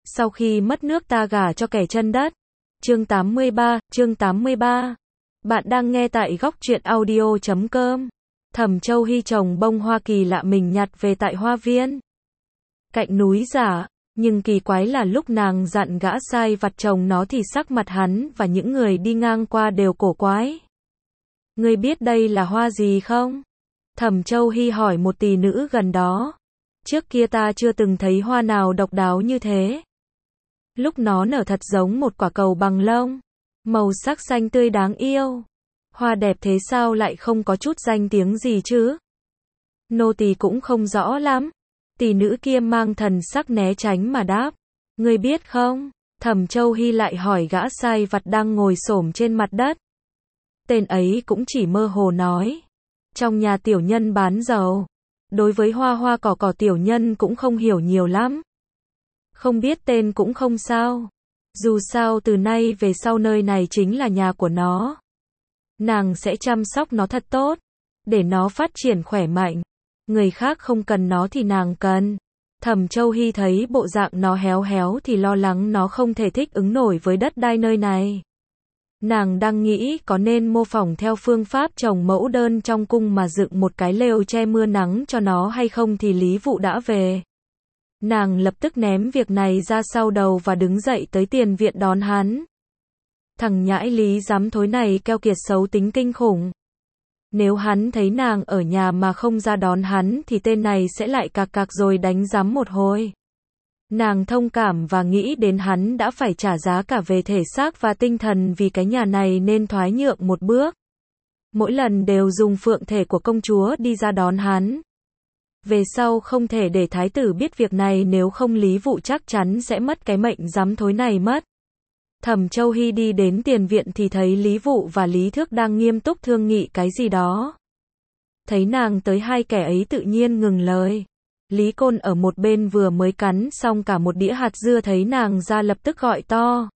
Sau khi mất nước ta gả cho kẻ chân đất. Chương 83. Bạn đang nghe tại góc truyện audio.com. Thẩm Châu Hy trồng bông hoa kỳ lạ mình nhặt về tại hoa viên cạnh núi giả, nhưng kỳ quái là lúc nàng dặn gã sai vặt trồng nó thì sắc mặt hắn và những người đi ngang qua đều cổ quái. Ngươi biết đây là hoa gì không? Thẩm Châu Hy hỏi một tỷ nữ gần đó. Trước kia ta chưa từng thấy hoa nào độc đáo như thế. Lúc nó nở thật giống một quả cầu bằng lông, màu sắc xanh tươi đáng yêu. Hoa đẹp thế sao lại không có chút danh tiếng gì chứ? Nô tỳ cũng không rõ lắm. Tỷ nữ kia mang thần sắc né tránh mà đáp. Ngươi biết không? Thẩm Châu Hy lại hỏi gã sai vặt đang ngồi xổm trên mặt đất. Tên ấy cũng chỉ mơ hồ nói. Trong nhà tiểu nhân bán dầu. Đối với hoa cỏ tiểu nhân cũng không hiểu nhiều lắm. Không biết tên cũng không sao. Dù sao từ nay về sau nơi này chính là nhà của nó. Nàng sẽ chăm sóc nó thật tốt, để nó phát triển khỏe mạnh. Người khác không cần nó thì nàng cần. Thẩm Châu Hy thấy bộ dạng nó héo héo thì lo lắng nó không thể thích ứng nổi với đất đai nơi này. Nàng đang nghĩ có nên mô phỏng theo phương pháp trồng mẫu đơn trong cung mà dựng một cái lều che mưa nắng cho nó hay không thì Lý Vụ đã về. Nàng lập tức ném việc này ra sau đầu và đứng dậy tới tiền viện đón hắn. Thằng nhãi Lý giám thối này keo kiệt xấu tính kinh khủng. Nếu hắn thấy nàng ở nhà mà không ra đón hắn thì tên này sẽ lại cạc rồi đánh giám một hồi. Nàng thông cảm và nghĩ đến hắn đã phải trả giá cả về thể xác và tinh thần vì cái nhà này nên thoái nhượng một bước. Mỗi lần đều dùng phượng thể của công chúa đi ra đón hắn. Về sau không thể để thái tử biết việc này, nếu không Lý Vụ chắc chắn sẽ mất cái mệnh giám thối này mất. Thẩm Châu Hy đi đến tiền viện thì thấy Lý Vụ và Lý Thước đang nghiêm túc thương nghị cái gì đó. Thấy nàng tới, hai kẻ ấy tự nhiên ngừng lời. Lý Côn ở một bên vừa mới cắn xong cả một đĩa hạt dưa, thấy nàng ra lập tức gọi to.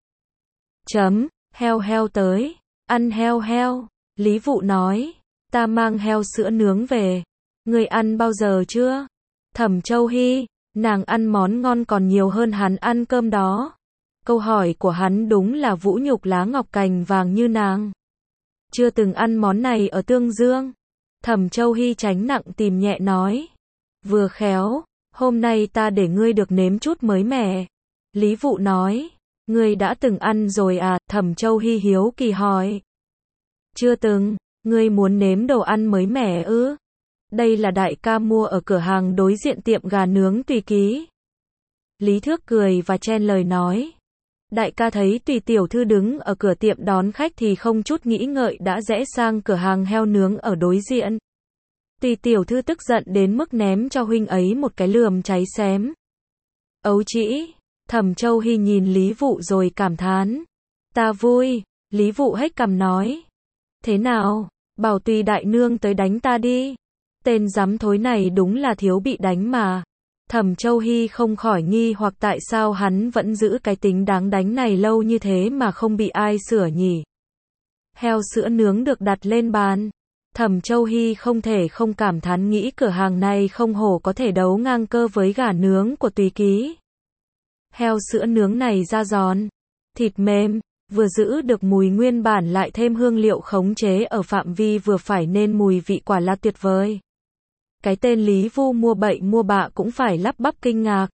Heo tới, ăn heo. Lý Vụ nói, ta mang heo sữa nướng về. Người ăn bao giờ chưa? Thẩm Châu Hy, nàng ăn món ngon còn nhiều hơn hắn ăn cơm đó. Câu hỏi của hắn đúng là vũ nhục lá ngọc cành vàng như nàng. Chưa từng ăn món này ở Tương Dương. Thẩm Châu Hy tránh nặng tìm nhẹ nói. Vừa khéo, hôm nay ta để ngươi được nếm chút mới mẻ. Lý Vụ nói, ngươi đã từng ăn rồi à? Thẩm Châu Hy hiếu kỳ hỏi. Chưa từng, ngươi muốn nếm đồ ăn mới mẻ ư? Đây là đại ca mua ở cửa hàng đối diện tiệm gà nướng Tùy Ký. Lý Thước cười và chen lời nói. Đại ca thấy Tùy tiểu thư đứng ở cửa tiệm đón khách thì không chút nghĩ ngợi đã rẽ sang cửa hàng heo nướng ở đối diện. Tùy tiểu thư tức giận đến mức ném cho huynh ấy một cái lườm cháy xém. Ấu trĩ. Thẩm Châu Hy nhìn Lý Vụ rồi cảm thán. Ta vui. Lý Vụ hếch cằm nói. Thế nào, bảo Tùy đại nương tới đánh ta đi. Tên giám thối này đúng là thiếu bị đánh mà. Thẩm Châu Hy không khỏi nghi hoặc tại sao hắn vẫn giữ cái tính đáng đánh này lâu như thế mà không bị ai sửa nhỉ. Heo sữa nướng được đặt lên bàn. Thẩm Châu Hy không thể không cảm thán, nghĩ cửa hàng này không hổ có thể đấu ngang cơ với gà nướng của Tùy Ký. Heo sữa nướng này da giòn, thịt mềm, vừa giữ được mùi nguyên bản lại thêm hương liệu khống chế ở phạm vi vừa phải nên mùi vị quả là tuyệt vời. Cái tên Lý Vu mua bậy mua bạ cũng phải lắp bắp kinh ngạc.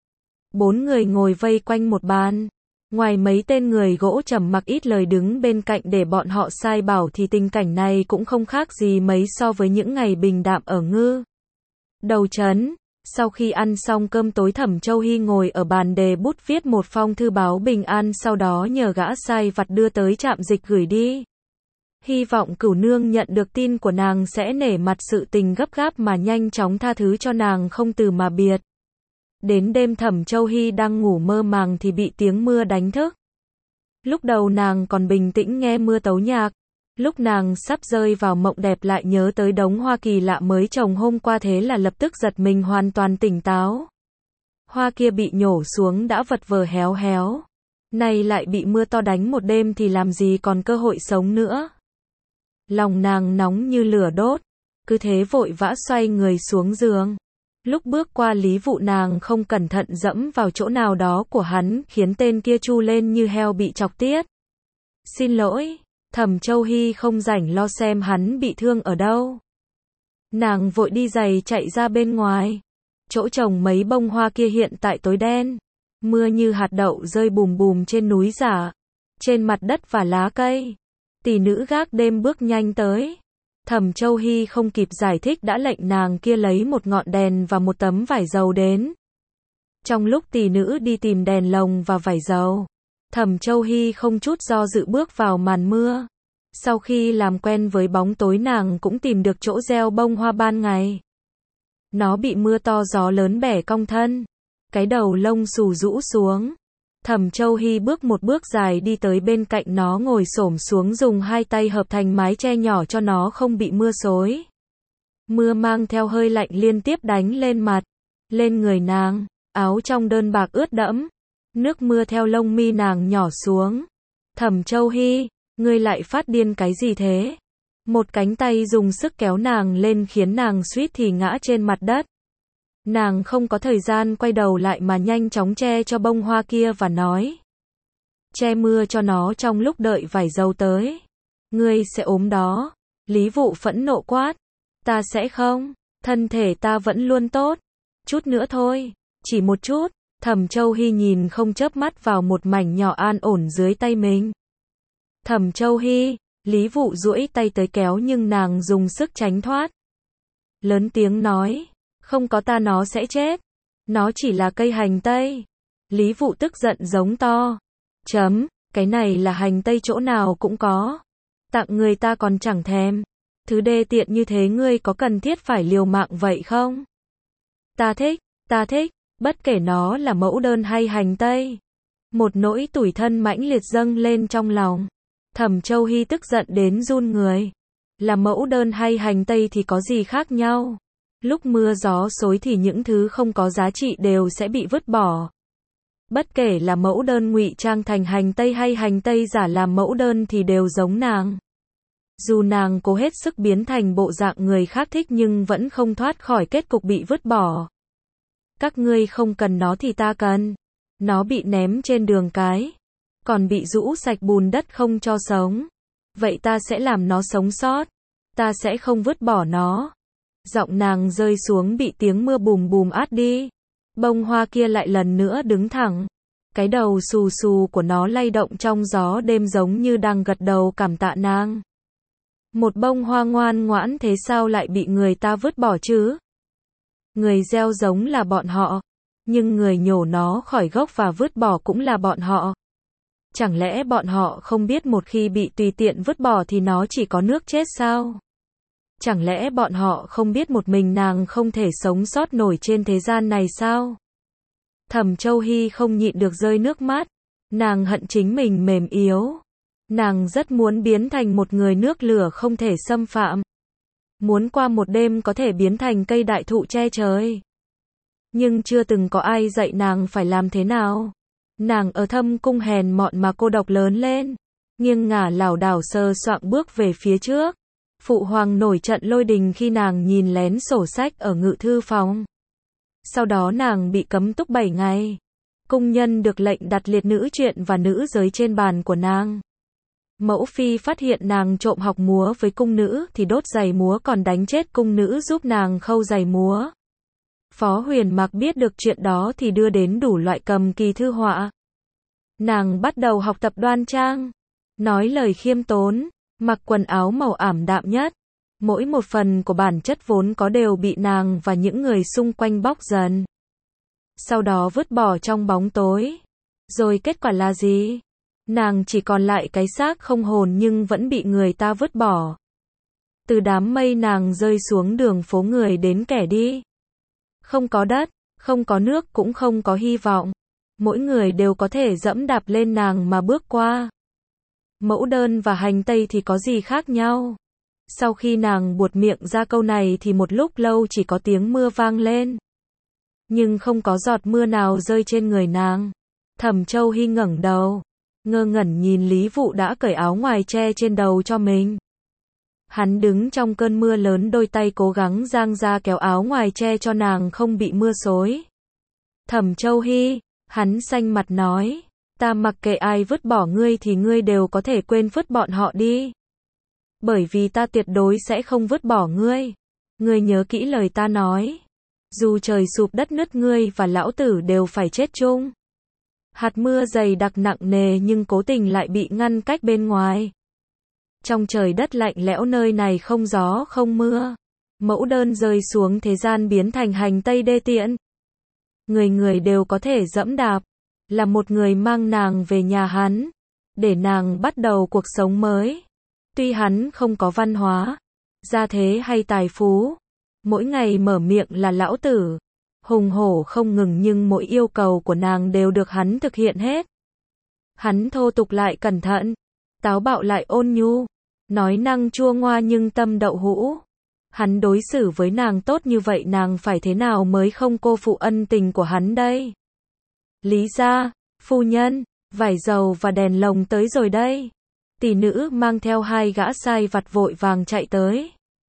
4 người ngồi vây quanh một bàn. Ngoài mấy tên người gỗ trầm mặc ít lời đứng bên cạnh để bọn họ sai bảo thì tình cảnh này cũng không khác gì mấy so với những ngày bình đạm ở Ngư Đầu Trấn. Sau khi ăn xong cơm tối, Thẩm Châu Hy ngồi ở bàn đề bút viết một phong thư báo bình an, sau đó nhờ gã sai vặt đưa tới trạm dịch gửi đi. Hy vọng Cửu nương nhận được tin của nàng sẽ nể mặt sự tình gấp gáp mà nhanh chóng tha thứ cho nàng không từ mà biệt. Đến đêm Thẩm Châu Hy đang ngủ mơ màng thì bị tiếng mưa đánh thức. Lúc đầu nàng còn bình tĩnh nghe mưa tấu nhạc. Lúc nàng sắp rơi vào mộng đẹp lại nhớ tới đống hoa kỳ lạ mới trồng hôm qua, thế là lập tức giật mình hoàn toàn tỉnh táo. Hoa kia bị nhổ xuống đã vật vờ héo héo. Nay lại bị mưa to đánh một đêm thì làm gì còn cơ hội sống nữa. Lòng nàng nóng như lửa đốt. Cứ thế vội vã xoay người xuống giường. Lúc bước qua Lý Vụ nàng không cẩn thận dẫm vào chỗ nào đó của hắn khiến tên kia tru lên như heo bị chọc tiết. Xin lỗi, Thẩm Châu Hy không rảnh lo xem hắn bị thương ở đâu. Nàng vội đi giày chạy ra bên ngoài. Chỗ trồng mấy bông hoa kia hiện tại tối đen. Mưa như hạt đậu rơi bùm bùm trên núi giả, trên mặt đất và lá cây. Tỷ nữ gác đêm bước nhanh tới. Thẩm Châu Hy không kịp giải thích đã lệnh nàng kia lấy một ngọn đèn và một tấm vải dầu đến. Trong lúc tỷ nữ đi tìm đèn lồng và vải dầu, Thẩm Châu Hy không chút do dự bước vào màn mưa. Sau khi làm quen với bóng tối nàng cũng tìm được chỗ gieo bông hoa ban ngày. Nó bị mưa to gió lớn bẻ cong thân. Cái đầu lông xù rũ xuống. Thẩm Châu Hy bước một bước dài đi tới bên cạnh nó ngồi xổm xuống dùng hai tay hợp thành mái che nhỏ cho nó không bị mưa xối. Mưa mang theo hơi lạnh liên tiếp đánh lên mặt, lên người nàng, áo trong đơn bạc ướt đẫm. Nước mưa theo lông mi nàng nhỏ xuống. Thẩm Châu Hy, ngươi lại phát điên cái gì thế? Một cánh tay dùng sức kéo nàng lên khiến nàng suýt thì ngã trên mặt đất. Nàng không có thời gian quay đầu lại mà nhanh chóng che cho bông hoa kia và nói. Che mưa cho nó trong lúc đợi vải dầu tới. Ngươi sẽ ốm đó. Lý Vụ phẫn nộ quát. Ta sẽ không. Thân thể ta vẫn luôn tốt. Chút nữa thôi. Chỉ một chút. Thẩm Châu Hy nhìn không chớp mắt vào một mảnh nhỏ an ổn dưới tay mình. Thẩm Châu Hy. Lý Vụ duỗi tay tới kéo nhưng nàng dùng sức tránh thoát. Lớn tiếng nói. Không có ta nó sẽ chết. Nó chỉ là cây hành tây. Lý Vụ tức giận giống to. Cái này là hành tây chỗ nào cũng có. Tặng người ta còn chẳng thèm. Thứ đê tiện như thế ngươi có cần thiết phải liều mạng vậy không? Ta thích, bất kể nó là mẫu đơn hay hành tây. Một nỗi tủi thân mãnh liệt dâng lên trong lòng. Thẩm Châu Hy tức giận đến run người. Là mẫu đơn hay hành tây thì có gì khác nhau? Lúc mưa gió xối thì những thứ không có giá trị đều sẽ bị vứt bỏ. Bất kể là mẫu đơn ngụy trang thành hành tây hay hành tây giả làm mẫu đơn thì đều giống nàng. Dù nàng cố hết sức biến thành bộ dạng người khác thích nhưng vẫn không thoát khỏi kết cục bị vứt bỏ. Các ngươi không cần nó thì ta cần. Nó bị ném trên đường cái. Còn bị rũ sạch bùn đất không cho sống. Vậy ta sẽ làm nó sống sót. Ta sẽ không vứt bỏ nó. Giọng nàng rơi xuống bị tiếng mưa bùm bùm át đi. Bông hoa kia lại lần nữa đứng thẳng. Cái đầu xù xù của nó lay động trong gió đêm giống như đang gật đầu cảm tạ nàng. Một bông hoa ngoan ngoãn thế sao lại bị người ta vứt bỏ chứ? Người gieo giống là bọn họ. Nhưng người nhổ nó khỏi gốc và vứt bỏ cũng là bọn họ. Chẳng lẽ bọn họ không biết một khi bị tùy tiện vứt bỏ thì nó chỉ có nước chết sao? Chẳng lẽ bọn họ không biết một mình nàng không thể sống sót nổi trên thế gian này sao? Thẩm Châu Hy không nhịn được rơi nước mắt. Nàng hận chính mình mềm yếu. Nàng rất muốn biến thành một người nước lửa không thể xâm phạm. Muốn qua một đêm có thể biến thành cây đại thụ che trời. Nhưng chưa từng có ai dạy nàng phải làm thế nào. Nàng ở thâm cung hèn mọn mà cô độc lớn lên. Nghiêng ngả lảo đảo sờ soạng bước về phía trước. Phụ hoàng nổi trận lôi đình khi nàng nhìn lén sổ sách ở ngự thư phòng. Sau đó nàng bị cấm túc 7 ngày. Cung nhân được lệnh đặt liệt nữ truyện và nữ giới trên bàn của nàng. Mẫu phi phát hiện nàng trộm học múa với cung nữ thì đốt giày múa còn đánh chết cung nữ giúp nàng khâu giày múa. Phó Huyền Mặc biết được chuyện đó thì đưa đến đủ loại cầm kỳ thư họa. Nàng bắt đầu học tập đoan trang, nói lời khiêm tốn, mặc quần áo màu ảm đạm nhất. Mỗi một phần của bản chất vốn có đều bị nàng và những người xung quanh bóc dần. Sau đó vứt bỏ trong bóng tối. Rồi kết quả là gì? Nàng chỉ còn lại cái xác không hồn nhưng vẫn bị người ta vứt bỏ. Từ đám mây nàng rơi xuống đường phố người đến kẻ đi. Không có đất, không có nước cũng không có hy vọng. Mỗi người đều có thể dẫm đạp lên nàng mà bước qua. Mẫu đơn và hành tây thì có gì khác nhau? Sau khi nàng buột miệng ra câu này thì một lúc lâu chỉ có tiếng mưa vang lên. Nhưng không có giọt mưa nào rơi trên người nàng. Thẩm Châu Hy ngẩng đầu, ngơ ngẩn nhìn Lý Vụ đã cởi áo ngoài che trên đầu cho mình. Hắn đứng trong cơn mưa lớn, đôi tay cố gắng giang ra kéo áo ngoài che cho nàng không bị mưa xối. Thẩm Châu Hy, hắn xanh mặt nói, ta mặc kệ ai vứt bỏ ngươi thì ngươi đều có thể quên vứt bọn họ đi. Bởi vì ta tuyệt đối sẽ không vứt bỏ ngươi. Ngươi nhớ kỹ lời ta nói. Dù trời sụp đất nứt, ngươi và lão tử đều phải chết chung. Hạt mưa dày đặc nặng nề nhưng cố tình lại bị ngăn cách bên ngoài. Trong trời đất lạnh lẽo nơi này không gió không mưa. Mẫu đơn rơi xuống thế gian biến thành hành tây đê tiện. Người người đều có thể dẫm đạp. Là một người mang nàng về nhà hắn. Để nàng bắt đầu cuộc sống mới. Tuy hắn không có văn hóa, gia thế hay tài phú. Mỗi ngày mở miệng là lão tử. Hùng hổ không ngừng nhưng mỗi yêu cầu của nàng đều được hắn thực hiện hết. Hắn thô tục lại cẩn thận. Táo bạo lại ôn nhu. Nói năng chua ngoa nhưng tâm đậu hũ. Hắn đối xử với nàng tốt như vậy, nàng phải thế nào mới không cô phụ ân tình của hắn đây? Lý gia, phu nhân, vải dầu và đèn lồng tới rồi đây. Tỷ nữ mang theo hai gã sai vặt vội vàng chạy tới.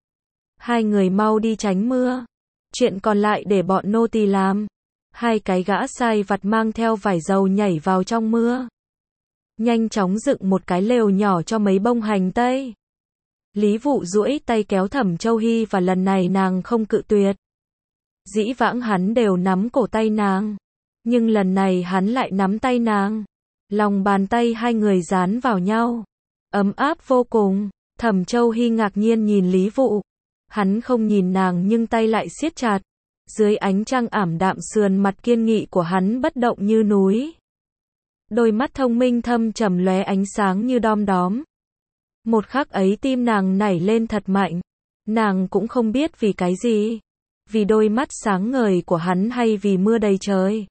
Hai người mau đi tránh mưa. Chuyện còn lại để bọn nô tỳ làm. Hai cái gã sai vặt mang theo vải dầu nhảy vào trong mưa. Nhanh chóng dựng một cái lều nhỏ cho mấy bông hành tây. Lý Vụ duỗi tay kéo Thẩm Châu Hy và lần này nàng không cự tuyệt. Dĩ vãng hắn đều nắm cổ tay nàng. Nhưng lần này hắn lại nắm tay nàng. Lòng bàn tay hai người dán vào nhau. Ấm áp vô cùng. Thẩm Châu Hy ngạc nhiên nhìn Lý Vụ. Hắn không nhìn nàng nhưng tay lại siết chặt. Dưới ánh trăng ảm đạm, sườn mặt kiên nghị của hắn bất động như núi. Đôi mắt thông minh thâm trầm lóe ánh sáng như đom đóm. Một khắc ấy tim nàng nảy lên thật mạnh. Nàng cũng không biết vì cái gì. Vì đôi mắt sáng ngời của hắn hay vì mưa đầy trời.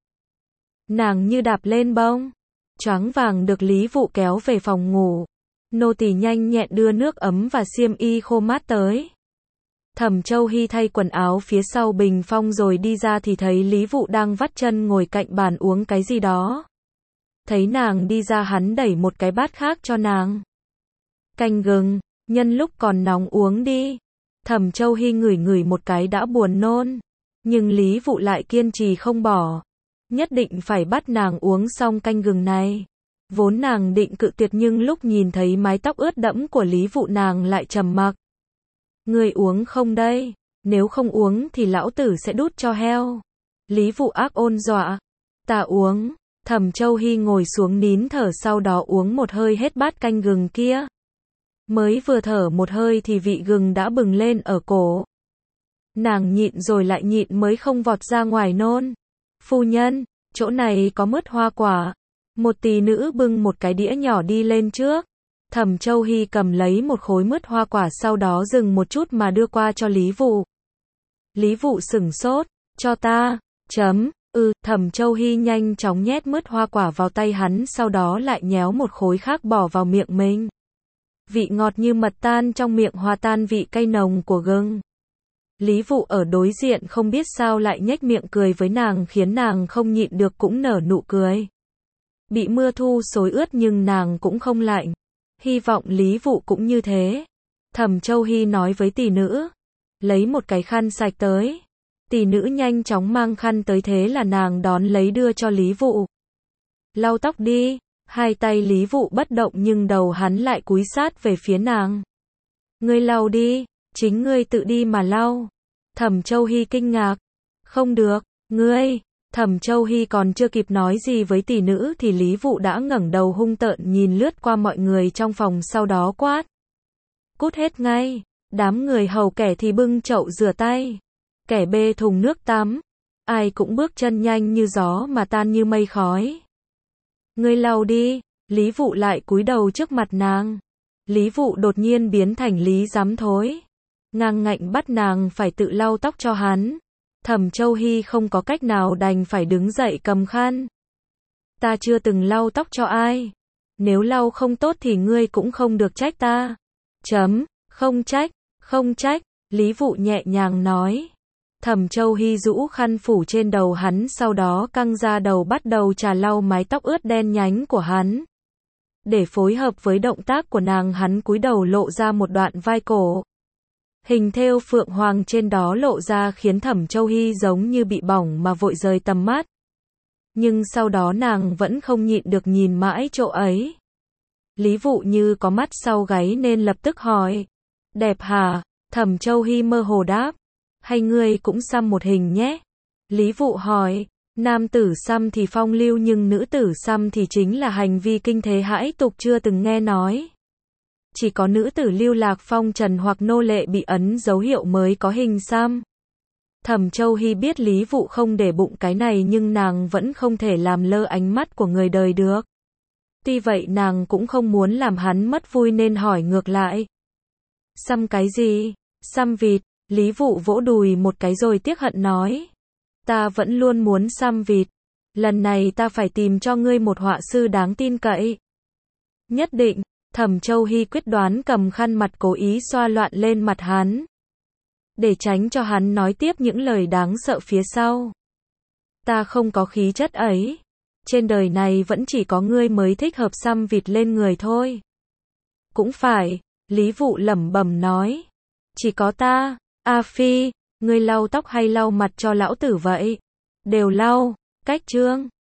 Nàng như đạp lên bông. Choáng vàng được Lý Vụ kéo về phòng ngủ. Nô tỳ nhanh nhẹn đưa nước ấm và xiêm y khô mát tới. Thẩm Châu Hy thay quần áo phía sau bình phong rồi đi ra thì thấy Lý Vụ đang vắt chân ngồi cạnh bàn uống cái gì đó. Thấy nàng đi ra, hắn đẩy một cái bát khác cho nàng. Canh gừng, nhân lúc còn nóng uống đi. Thẩm Châu Hy ngửi ngửi một cái đã buồn nôn. Nhưng Lý Vụ lại kiên trì không bỏ. Nhất định phải bắt nàng uống xong canh gừng này. Vốn nàng định cự tuyệt nhưng lúc nhìn thấy mái tóc ướt đẫm của Lý Vụ nàng lại trầm mặc. Ngươi uống không đây? Nếu không uống thì lão tử sẽ đút cho heo. Lý Vụ ác ôn dọa. Ta uống. Thẩm Châu Hy ngồi xuống nín thở, sau đó uống một hơi hết bát canh gừng kia. Mới vừa thở một hơi thì vị gừng đã bừng lên ở cổ. Nàng nhịn rồi lại nhịn mới không vọt ra ngoài nôn. Phu nhân, chỗ này có mứt hoa quả. Một tỷ nữ bưng một cái đĩa nhỏ đi lên trước. Thẩm Châu Hy cầm lấy một khối mứt hoa quả, sau đó dừng một chút mà đưa qua cho Lý Vụ. Lý Vụ sửng sốt. Cho ta. Thẩm Châu Hy nhanh chóng nhét mứt hoa quả vào tay hắn, sau đó lại nhéo một khối khác bỏ vào miệng mình. Vị ngọt như mật tan trong miệng, hòa tan vị cay nồng của gừng. Lý Vụ ở đối diện không biết sao lại nhếch miệng cười với nàng, khiến nàng không nhịn được cũng nở nụ cười. Bị mưa thu xối ướt nhưng nàng cũng không lạnh. Hy vọng Lý Vụ cũng như thế. Thẩm Châu Hy nói với tỷ nữ. Lấy một cái khăn sạch tới. Tỷ nữ nhanh chóng mang khăn tới, thế là nàng đón lấy đưa cho Lý Vụ. Lau tóc đi. Hai tay Lý Vụ bất động nhưng đầu hắn lại cúi sát về phía nàng. Ngươi lau đi. Chính ngươi tự đi mà lau. Thẩm Châu Hy kinh ngạc. Không được. Ngươi. Thẩm Châu Hy còn chưa kịp nói gì với tỷ nữ thì Lý Vụ đã ngẩng đầu hung tợn nhìn lướt qua mọi người trong phòng, sau đó quát. Cút hết ngay. Đám người hầu kẻ thì bưng chậu rửa tay. Kẻ bê thùng nước tắm. Ai cũng bước chân nhanh như gió mà tan như mây khói. Ngươi lau đi. Lý Vụ lại cúi đầu trước mặt nàng. Lý Vụ đột nhiên biến thành Lý Giám Thối. Ngang ngạnh bắt nàng phải tự lau tóc cho hắn. Thẩm Châu Hy không có cách nào đành phải đứng dậy cầm khăn. Ta chưa từng lau tóc cho ai. Nếu lau không tốt thì ngươi cũng không được trách ta. Không trách, Lý Vụ nhẹ nhàng nói. Thẩm Châu Hy rũ khăn phủ trên đầu hắn, sau đó căng ra đầu bắt đầu chà lau mái tóc ướt đen nhánh của hắn. Để phối hợp với động tác của nàng, hắn cúi đầu lộ ra một đoạn vai cổ. Hình thêu phượng hoàng trên đó lộ ra khiến Thẩm Châu Hy giống như bị bỏng mà vội rời tầm mắt. Nhưng sau đó nàng vẫn không nhịn được nhìn mãi chỗ ấy. Lý Vụ như có mắt sau gáy nên lập tức hỏi. Đẹp hả? Thẩm Châu Hy mơ hồ đáp. Hay ngươi cũng xăm một hình nhé? Lý Vụ hỏi. Nam tử xăm thì phong lưu nhưng nữ tử xăm thì chính là hành vi kinh thế hãi tục chưa từng nghe nói. Chỉ có nữ tử lưu lạc phong trần hoặc nô lệ bị ấn dấu hiệu mới có hình xăm. Thẩm Châu Hy biết Lý Vụ không để bụng cái này nhưng nàng vẫn không thể làm lơ ánh mắt của người đời được. Tuy vậy nàng cũng không muốn làm hắn mất vui nên hỏi ngược lại. Xăm cái gì? Xăm vịt. Lý Vụ vỗ đùi một cái rồi tiếc hận nói. Ta vẫn luôn muốn xăm vịt. Lần này ta phải tìm cho ngươi một họa sư đáng tin cậy. Nhất định. Thẩm Châu Hy quyết đoán cầm khăn mặt cố ý xoa loạn lên mặt hắn. Để tránh cho hắn nói tiếp những lời đáng sợ phía sau. Ta không có khí chất ấy. Trên đời này vẫn chỉ có ngươi mới thích hợp xăm vịt lên người thôi. Cũng phải, Lý Vụ lẩm bẩm nói. Chỉ có ta. A Phi, ngươi lau tóc hay lau mặt cho lão tử vậy? Đều lau. Cách chương.